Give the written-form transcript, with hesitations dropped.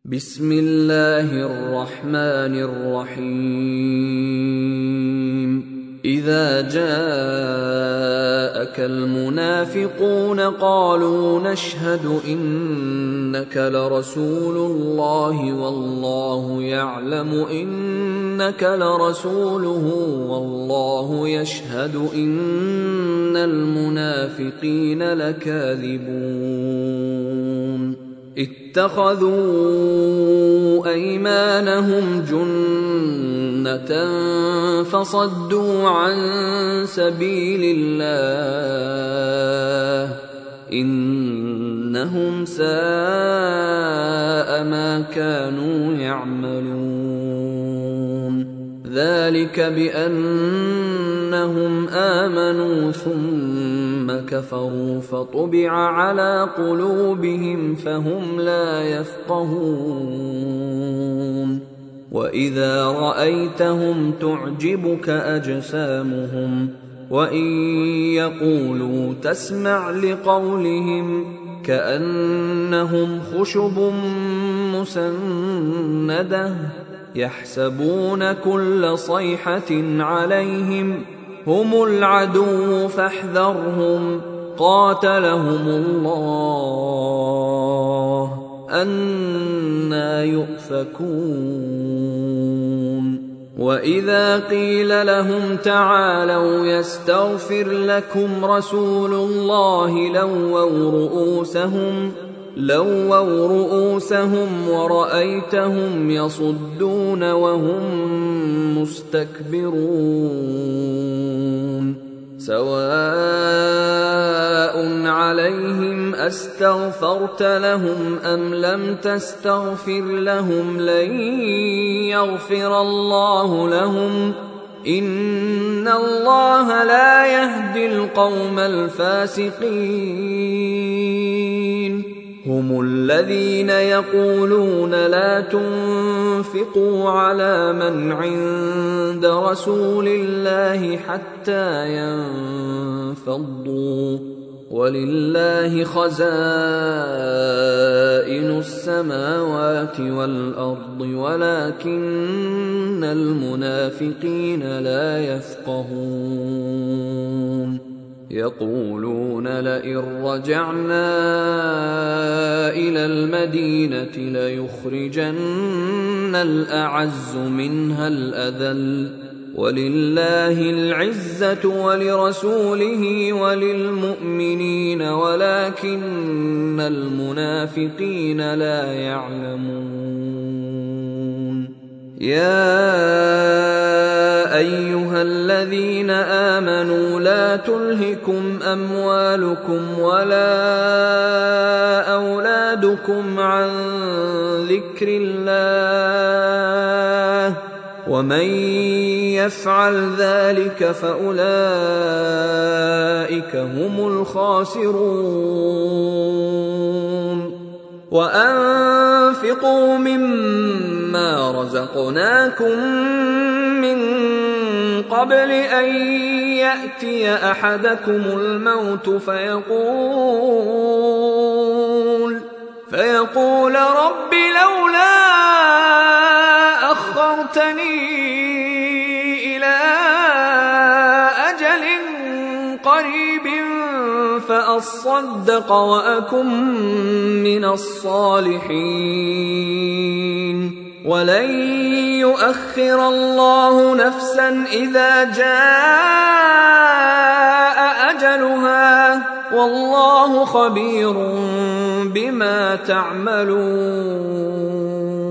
بسم الله الرحمن الرحيم إذا جاءك المنافقون قالوا نشهد إنك لرسول الله والله يعلم إنك لرسوله والله يشهد إن المنافقين لكاذبون اتخذوا أيمانهم جنة فصدوا عن سبيل الله إنهم ساء ما كانوا يعملون ذلك بأنهم آمنوا ثم كفروا فطبع على قلوبهم فهم لا يفقهون وإذا رأيتهم تعجبك أجسامهم وإن يقولوا تسمع لقولهم كأنهم خشب مسندة يحسبون كل صيحة عليهم هم العدو فاحذرهم قاتلهم الله أنى يؤفكون وإذا قيل لهم تعالوا يستغفر لكم رسول الله لووا رؤوسهم ورأيتهم يصدون وهم مستكبرون سواء عليهم أستغفرت لهم أم لم تستغفر لهم لن يغفر الله لهم إن الله لا يهدي القوم الفاسقين هم الذين يقولون لا تنفقوا على من عند رسول الله حتى ينفضوا ولله خزائن السماوات والأرض ولكن المنافقين لا يفقهون يقولون لئن رجعنا إلى المدينة ليخرجن الأعز منها الأذل ولله العزة ولرسوله وللمؤمنين ولكن المنافقين لا يعلمون يا أيها الذين آمنوا لا تلهكم أموالكم ولا أولادكم عن ذكر الله ومن يفعل ذلك فأولئك هم الخاسرون وأنفقوا مما رزقناكم من قبل أن يأتي أحدكم الموت فيقول رب لولا أخرتني إلى أجل قريب فأصدق وأكن من الصالحين ولن يؤخر الله نفسا إذا جاء أجلها والله خبير بما تعملون